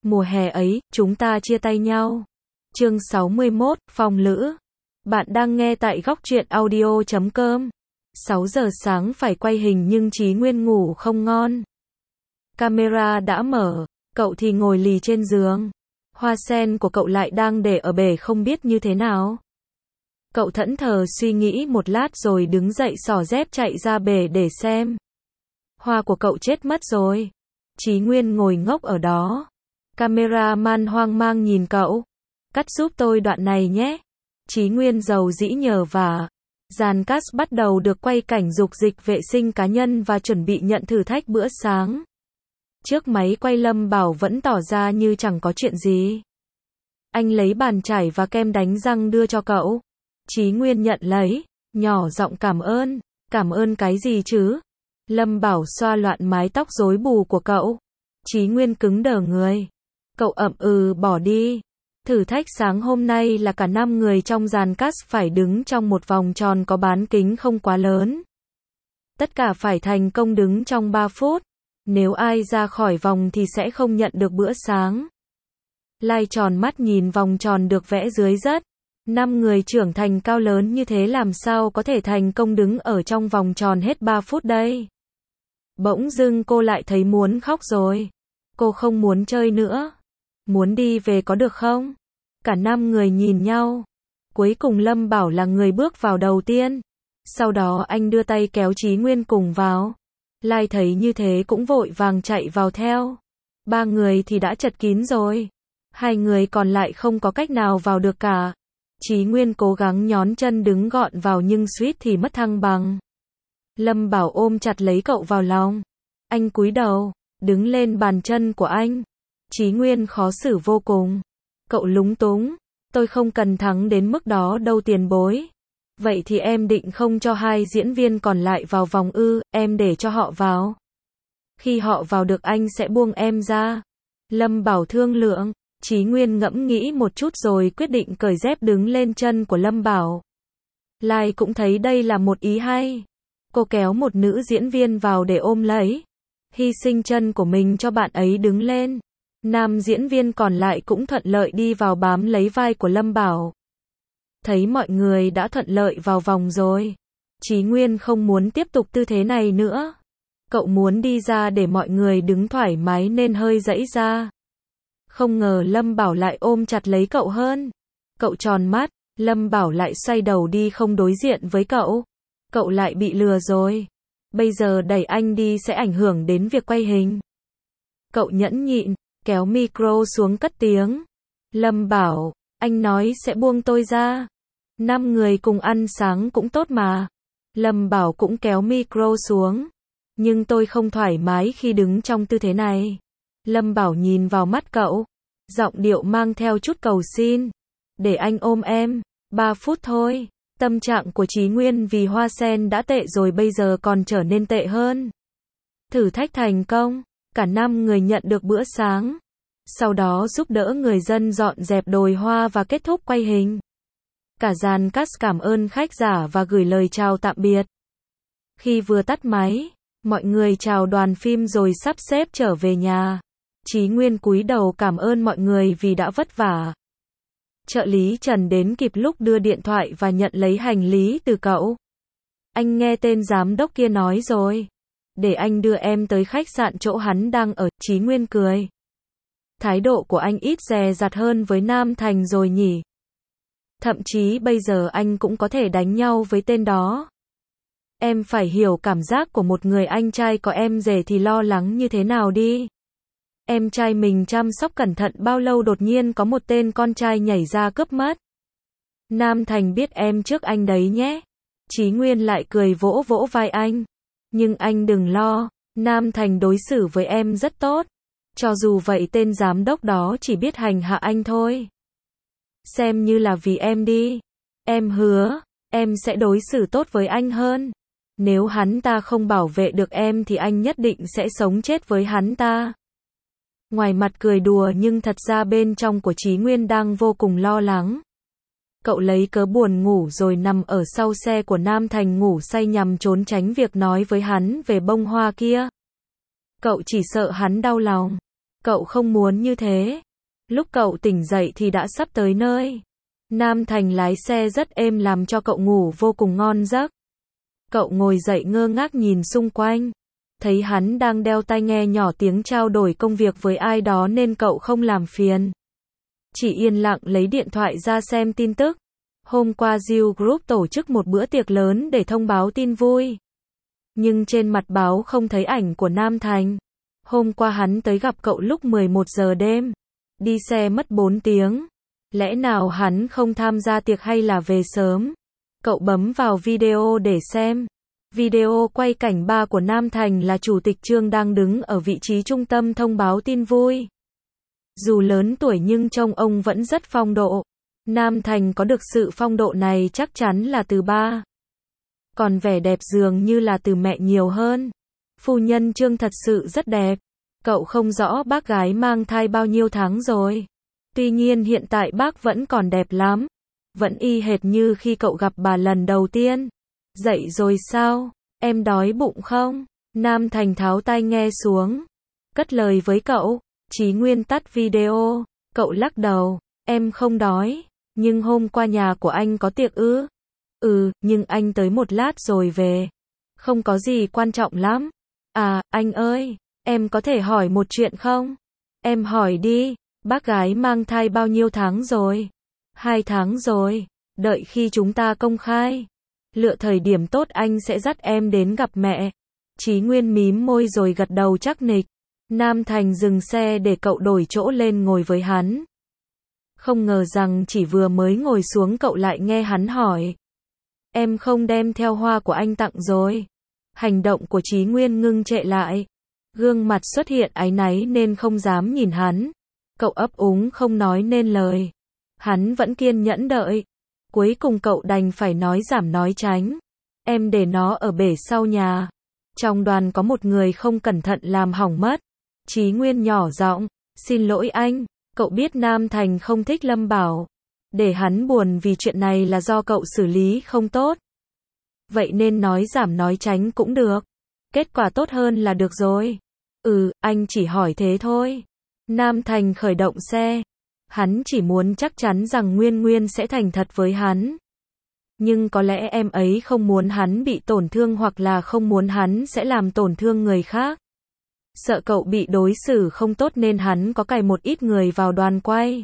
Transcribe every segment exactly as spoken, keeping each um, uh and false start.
Mùa hè ấy, chúng ta chia tay nhau. Chương sáu mươi mốt, Phong Lữ. Bạn đang nghe tại góc truyện audio chấm com. sáu giờ sáng phải quay hình nhưng Chí Nguyên ngủ không ngon. Camera đã mở, cậu thì ngồi lì trên giường. Hoa sen của cậu lại đang để ở bể không biết như thế nào. Cậu thẫn thờ suy nghĩ một lát rồi đứng dậy xỏ dép chạy ra bể để xem. Hoa của cậu chết mất rồi. Chí Nguyên ngồi ngốc ở đó. Cameraman hoang mang nhìn cậu. Cắt giúp tôi đoạn này nhé. Chí Nguyên dầu dĩ nhờ vả. Dàn cast bắt đầu được quay cảnh dục dịch vệ sinh cá nhân và chuẩn bị nhận thử thách bữa sáng. Trước máy quay Lâm Bảo vẫn tỏ ra như chẳng có chuyện gì. Anh lấy bàn chải và kem đánh răng đưa cho cậu. Chí Nguyên nhận lấy, nhỏ giọng cảm ơn. Cảm ơn cái gì chứ? Lâm Bảo xoa loạn mái tóc rối bù của cậu. Chí Nguyên cứng đờ người. Cậu ậm ừ bỏ đi. Thử thách sáng hôm nay là cả năm người trong dàn cast phải đứng trong một vòng tròn có bán kính không quá lớn. Tất cả phải thành công đứng trong ba phút. Nếu ai ra khỏi vòng thì sẽ không nhận được bữa sáng. Lai tròn mắt nhìn vòng tròn được vẽ dưới rất. Năm người trưởng thành cao lớn như thế làm sao có thể thành công đứng ở trong vòng tròn hết ba phút đây. Bỗng dưng cô lại thấy muốn khóc rồi. Cô không muốn chơi nữa. Muốn đi về có được không? Cả năm người nhìn nhau. Cuối cùng Lâm Bảo là người bước vào đầu tiên. Sau đó anh đưa tay kéo Chí Nguyên cùng vào. Lai thấy như thế cũng vội vàng chạy vào theo. Ba người thì đã chật kín rồi. Hai người còn lại không có cách nào vào được cả. Chí Nguyên cố gắng nhón chân đứng gọn vào nhưng suýt thì mất thăng bằng. Lâm Bảo ôm chặt lấy cậu vào lòng. Anh cúi đầu, đứng lên bàn chân của anh. Chí Nguyên khó xử vô cùng. Cậu lúng túng. Tôi không cần thắng đến mức đó đâu tiền bối. Vậy thì em định không cho hai diễn viên còn lại vào vòng ư, em để cho họ vào. Khi họ vào được anh sẽ buông em ra. Lâm Bảo thương lượng. Chí Nguyên ngẫm nghĩ một chút rồi quyết định cởi dép đứng lên chân của Lâm Bảo. Lai cũng thấy đây là một ý hay. Cô kéo một nữ diễn viên vào để ôm lấy. Hy sinh chân của mình cho bạn ấy đứng lên. Nam diễn viên còn lại cũng thuận lợi đi vào bám lấy vai của Lâm Bảo. Thấy mọi người đã thuận lợi vào vòng rồi. Chí Nguyên không muốn tiếp tục tư thế này nữa. Cậu muốn đi ra để mọi người đứng thoải mái nên hơi giãy ra. Không ngờ Lâm Bảo lại ôm chặt lấy cậu hơn. Cậu tròn mắt, Lâm Bảo lại xoay đầu đi không đối diện với cậu. Cậu lại bị lừa rồi. Bây giờ đẩy anh đi sẽ ảnh hưởng đến việc quay hình. Cậu nhẫn nhịn, kéo micro xuống cất tiếng. Lâm Bảo, anh nói sẽ buông tôi ra. Năm người cùng ăn sáng cũng tốt mà. Lâm Bảo cũng kéo micro xuống. Nhưng tôi không thoải mái khi đứng trong tư thế này. Lâm Bảo nhìn vào mắt cậu. Giọng điệu mang theo chút cầu xin. Để anh ôm em. Ba phút thôi. Tâm trạng của Chí Nguyên vì hoa sen đã tệ rồi bây giờ còn trở nên tệ hơn. Thử thách thành công. Cả năm người nhận được bữa sáng. Sau đó giúp đỡ người dân dọn dẹp đồi hoa và kết thúc quay hình. Cả dàn cast cảm ơn khách giả và gửi lời chào tạm biệt. Khi vừa tắt máy, mọi người chào đoàn phim rồi sắp xếp trở về nhà. Chí Nguyên cúi đầu cảm ơn mọi người vì đã vất vả. Trợ lý Trần đến kịp lúc đưa điện thoại và nhận lấy hành lý từ cậu. Anh nghe tên giám đốc kia nói rồi. Để anh đưa em tới khách sạn chỗ hắn đang ở. Chí Nguyên cười. Thái độ của anh ít dè dặt hơn với Nam Thành rồi nhỉ. Thậm chí bây giờ anh cũng có thể đánh nhau với tên đó. Em phải hiểu cảm giác của một người anh trai có em rể thì lo lắng như thế nào đi. Em trai mình chăm sóc cẩn thận bao lâu đột nhiên có một tên con trai nhảy ra cướp mất. Nam Thành biết em trước anh đấy nhé. Chí Nguyên lại cười vỗ vỗ vai anh. Nhưng anh đừng lo, Nam Thành đối xử với em rất tốt. Cho dù vậy tên giám đốc đó chỉ biết hành hạ anh thôi. Xem như là vì em đi. Em hứa, em sẽ đối xử tốt với anh hơn. Nếu hắn ta không bảo vệ được em thì anh nhất định sẽ sống chết với hắn ta. Ngoài mặt cười đùa nhưng thật ra bên trong của Chí Nguyên đang vô cùng lo lắng. Cậu lấy cớ buồn ngủ rồi nằm ở sau xe của Nam Thành ngủ say nhằm trốn tránh việc nói với hắn về bông hoa kia. Cậu chỉ sợ hắn đau lòng. Cậu không muốn như thế. Lúc cậu tỉnh dậy thì đã sắp tới nơi. Nam Thành lái xe rất êm làm cho cậu ngủ vô cùng ngon giấc. Cậu ngồi dậy ngơ ngác nhìn xung quanh. Thấy hắn đang đeo tai nghe nhỏ tiếng trao đổi công việc với ai đó nên cậu không làm phiền. Chỉ yên lặng lấy điện thoại ra xem tin tức. Hôm qua Diêu Group tổ chức một bữa tiệc lớn để thông báo tin vui. Nhưng trên mặt báo không thấy ảnh của Nam Thành. Hôm qua hắn tới gặp cậu lúc mười một giờ đêm. Đi xe mất bốn tiếng. Lẽ nào hắn không tham gia tiệc hay là về sớm? Cậu bấm vào video để xem. Video quay cảnh ba của Nam Thành là Chủ tịch Trương đang đứng ở vị trí trung tâm thông báo tin vui. Dù lớn tuổi nhưng trông ông vẫn rất phong độ. Nam Thành có được sự phong độ này chắc chắn là từ ba. Còn vẻ đẹp dường như là từ mẹ nhiều hơn. Phu nhân Trương thật sự rất đẹp. Cậu không rõ bác gái mang thai bao nhiêu tháng rồi. Tuy nhiên hiện tại bác vẫn còn đẹp lắm. Vẫn y hệt như khi cậu gặp bà lần đầu tiên. Dậy rồi sao? Em đói bụng không? Nam Thành tháo tai nghe xuống. Cất lời với cậu. Chí Nguyên tắt video. Cậu lắc đầu. Em không đói. Nhưng hôm qua nhà của anh có tiệc ư? Ừ, nhưng anh tới một lát rồi về. Không có gì quan trọng lắm. À, anh ơi, em có thể hỏi một chuyện không? Em hỏi đi. Bác gái mang thai bao nhiêu tháng rồi? Hai tháng rồi. Đợi khi chúng ta công khai. Lựa thời điểm tốt anh sẽ dắt em đến gặp mẹ. Chí Nguyên mím môi rồi gật đầu chắc nịch. Nam Thành dừng xe để cậu đổi chỗ lên ngồi với hắn. Không ngờ rằng chỉ vừa mới ngồi xuống cậu lại nghe hắn hỏi. Em không đem theo hoa của anh tặng rồi. Hành động của Chí Nguyên ngưng trệ lại. Gương mặt xuất hiện áy náy nên không dám nhìn hắn. Cậu ấp úng không nói nên lời. Hắn vẫn kiên nhẫn đợi. Cuối cùng cậu đành phải nói giảm nói tránh. Em để nó ở bể sau nhà. Trong đoàn có một người không cẩn thận làm hỏng mất. Chí Nguyên nhỏ giọng. Xin lỗi anh. Cậu biết Nam Thành không thích Lâm Bảo. Để hắn buồn vì chuyện này là do cậu xử lý không tốt. Vậy nên nói giảm nói tránh cũng được. Kết quả tốt hơn là được rồi. Ừ, anh chỉ hỏi thế thôi. Nam Thành khởi động xe. Hắn chỉ muốn chắc chắn rằng Nguyên Nguyên sẽ thành thật với hắn. Nhưng có lẽ em ấy không muốn hắn bị tổn thương hoặc là không muốn hắn sẽ làm tổn thương người khác. Sợ cậu bị đối xử không tốt nên hắn có cài một ít người vào đoàn quay.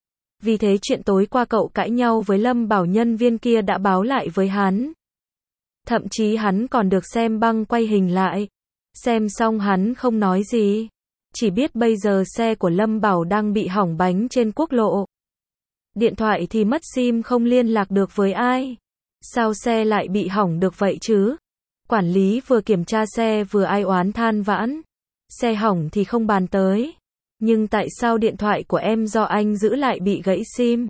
Vì thế chuyện tối qua cậu cãi nhau với Lâm Bảo nhân viên kia đã báo lại với hắn. Thậm chí hắn còn được xem băng quay hình lại. Xem xong hắn không nói gì. Chỉ biết bây giờ xe của Lâm Bảo đang bị hỏng bánh trên quốc lộ. Điện thoại thì mất sim không liên lạc được với ai. Sao xe lại bị hỏng được vậy chứ? Quản lý vừa kiểm tra xe vừa ai oán than vãn. Xe hỏng thì không bàn tới. Nhưng tại sao điện thoại của em do anh giữ lại bị gãy sim?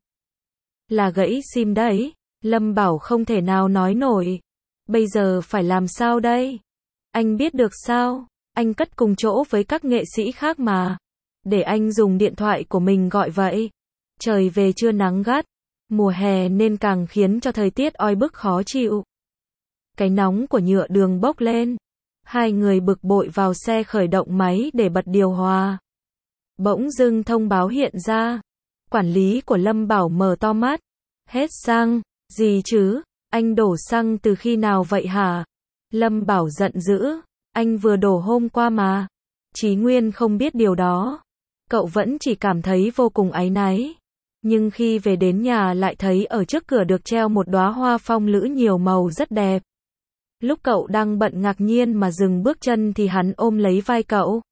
Là gãy sim đấy. Lâm Bảo không thể nào nói nổi. Bây giờ phải làm sao đây? Anh biết được sao? Anh cất cùng chỗ với các nghệ sĩ khác mà. Để anh dùng điện thoại của mình gọi vậy. Trời về trưa nắng gắt. Mùa hè nên càng khiến cho thời tiết oi bức khó chịu. Cái nóng của nhựa đường bốc lên. Hai người bực bội vào xe khởi động máy để bật điều hòa. Bỗng dưng thông báo hiện ra. Quản lý của Lâm Bảo mở to mắt. Hết xăng. Gì chứ? Anh đổ xăng từ khi nào vậy hả? Lâm Bảo giận dữ. Anh vừa đổ hôm qua mà. Chí Nguyên không biết điều đó. Cậu vẫn chỉ cảm thấy vô cùng áy náy. Nhưng khi về đến nhà lại thấy ở trước cửa được treo một đóa hoa phong lữ nhiều màu rất đẹp. Lúc cậu đang bận ngạc nhiên mà dừng bước chân thì hắn ôm lấy vai cậu.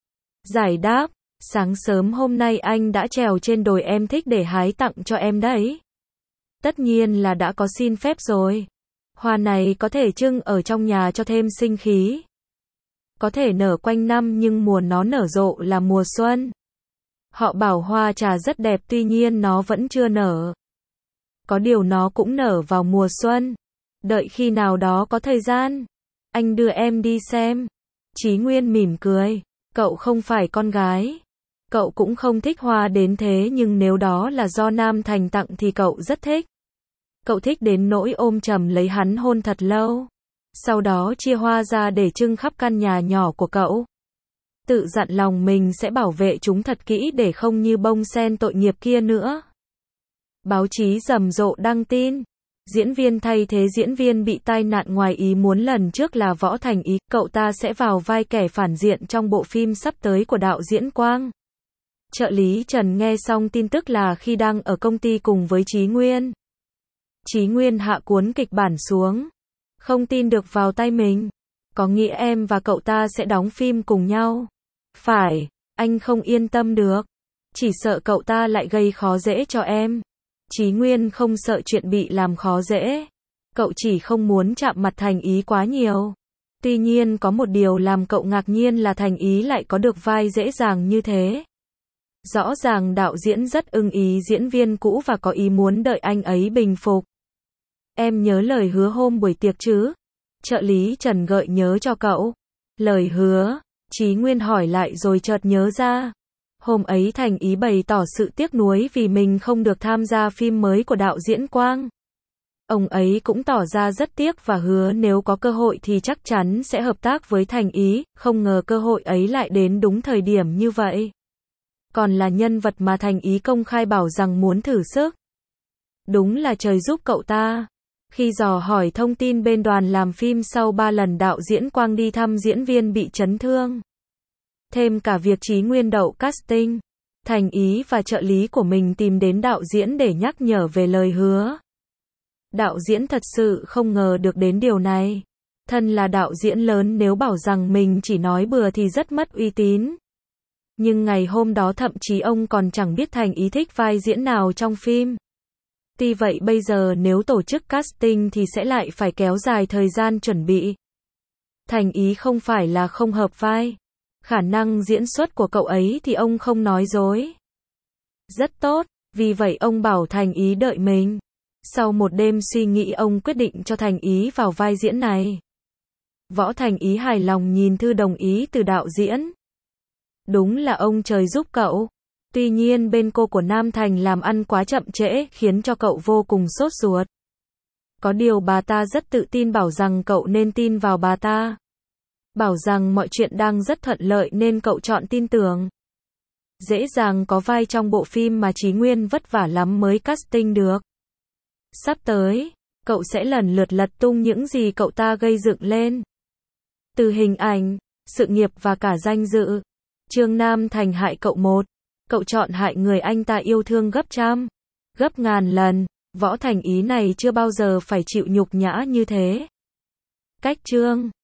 Giải đáp, sáng sớm hôm nay anh đã trèo trên đồi em thích để hái tặng cho em đấy. Tất nhiên là đã có xin phép rồi. Hoa này có thể trưng ở trong nhà cho thêm sinh khí. Có thể nở quanh năm nhưng mùa nó nở rộ là mùa xuân. Họ bảo hoa trà rất đẹp tuy nhiên nó vẫn chưa nở. Có điều nó cũng nở vào mùa xuân. Đợi khi nào đó có thời gian. Anh đưa em đi xem. Chí Nguyên mỉm cười. Cậu không phải con gái. Cậu cũng không thích hoa đến thế nhưng nếu đó là do Nam Thành tặng thì cậu rất thích. Cậu thích đến nỗi ôm chầm lấy hắn hôn thật lâu. Sau đó chia hoa ra để trưng khắp căn nhà nhỏ của cậu. Tự dặn lòng mình sẽ bảo vệ chúng thật kỹ để không như bông sen tội nghiệp kia nữa. Báo chí rầm rộ đăng tin. Diễn viên thay thế diễn viên bị tai nạn ngoài ý muốn lần trước là Võ Thành Ý, cậu ta sẽ vào vai kẻ phản diện trong bộ phim sắp tới của đạo diễn Quang. Trợ lý Trần nghe xong tin tức là khi đang ở công ty cùng với Chí Nguyên. Chí Nguyên hạ cuốn kịch bản xuống. Không tin được vào tay mình. Có nghĩa em và cậu ta sẽ đóng phim cùng nhau. Phải, anh không yên tâm được. Chỉ sợ cậu ta lại gây khó dễ cho em. Chí Nguyên không sợ chuyện bị làm khó dễ. Cậu chỉ không muốn chạm mặt Thành Ý quá nhiều. Tuy nhiên có một điều làm cậu ngạc nhiên là Thành Ý lại có được vai dễ dàng như thế. Rõ ràng đạo diễn rất ưng ý diễn viên cũ và có ý muốn đợi anh ấy bình phục. Em nhớ lời hứa hôm buổi tiệc chứ? Trợ lý Trần gợi nhớ cho cậu. Lời hứa, Chí Nguyên hỏi lại rồi chợt nhớ ra. Hôm ấy Thành Ý bày tỏ sự tiếc nuối vì mình không được tham gia phim mới của đạo diễn Quang. Ông ấy cũng tỏ ra rất tiếc và hứa nếu có cơ hội thì chắc chắn sẽ hợp tác với Thành Ý, không ngờ cơ hội ấy lại đến đúng thời điểm như vậy. Còn là nhân vật mà Thành Ý công khai bảo rằng muốn thử sức. Đúng là trời giúp cậu ta. Khi dò hỏi thông tin bên đoàn làm phim sau ba lần đạo diễn Quang đi thăm diễn viên bị chấn thương. Thêm cả việc Chí Nguyên đậu casting. Thành Ý và trợ lý của mình tìm đến đạo diễn để nhắc nhở về lời hứa. Đạo diễn thật sự không ngờ được đến điều này. Thân là đạo diễn lớn nếu bảo rằng mình chỉ nói bừa thì rất mất uy tín. Nhưng ngày hôm đó thậm chí ông còn chẳng biết Thành Ý thích vai diễn nào trong phim. Tuy vậy bây giờ nếu tổ chức casting thì sẽ lại phải kéo dài thời gian chuẩn bị. Thành Ý không phải là không hợp vai. Khả năng diễn xuất của cậu ấy thì ông không nói dối. Rất tốt, vì vậy ông bảo Thành Ý đợi mình. Sau một đêm suy nghĩ ông quyết định cho Thành Ý vào vai diễn này. Võ Thành Ý hài lòng nhìn thư đồng ý từ đạo diễn. Đúng là ông trời giúp cậu. Tuy nhiên bên cô của Nam Thành làm ăn quá chậm trễ khiến cho cậu vô cùng sốt ruột. Có điều bà ta rất tự tin bảo rằng cậu nên tin vào bà ta. Bảo rằng mọi chuyện đang rất thuận lợi nên cậu chọn tin tưởng. Dễ dàng có vai trong bộ phim mà Chí Nguyên vất vả lắm mới casting được. Sắp tới, cậu sẽ lần lượt lật tung những gì cậu ta gây dựng lên. Từ hình ảnh, sự nghiệp và cả danh dự. Trương Nam Thành hại cậu một. Cậu chọn hại người anh ta yêu thương gấp trăm, gấp ngàn lần. Võ Thành Ý này chưa bao giờ phải chịu nhục nhã như thế. Cách Trương